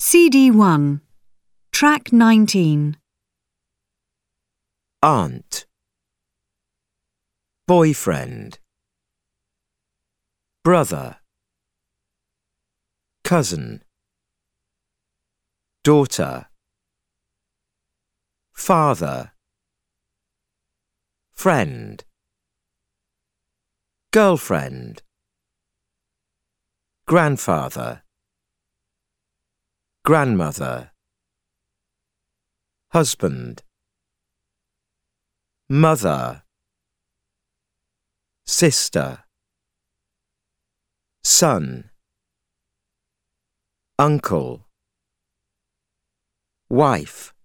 CD1, Track 19. Aunt, boyfriend, brother, cousin, daughter, father, friend, girlfriend, grandfather, grandmother, husband, mother, sister, son, uncle, wife,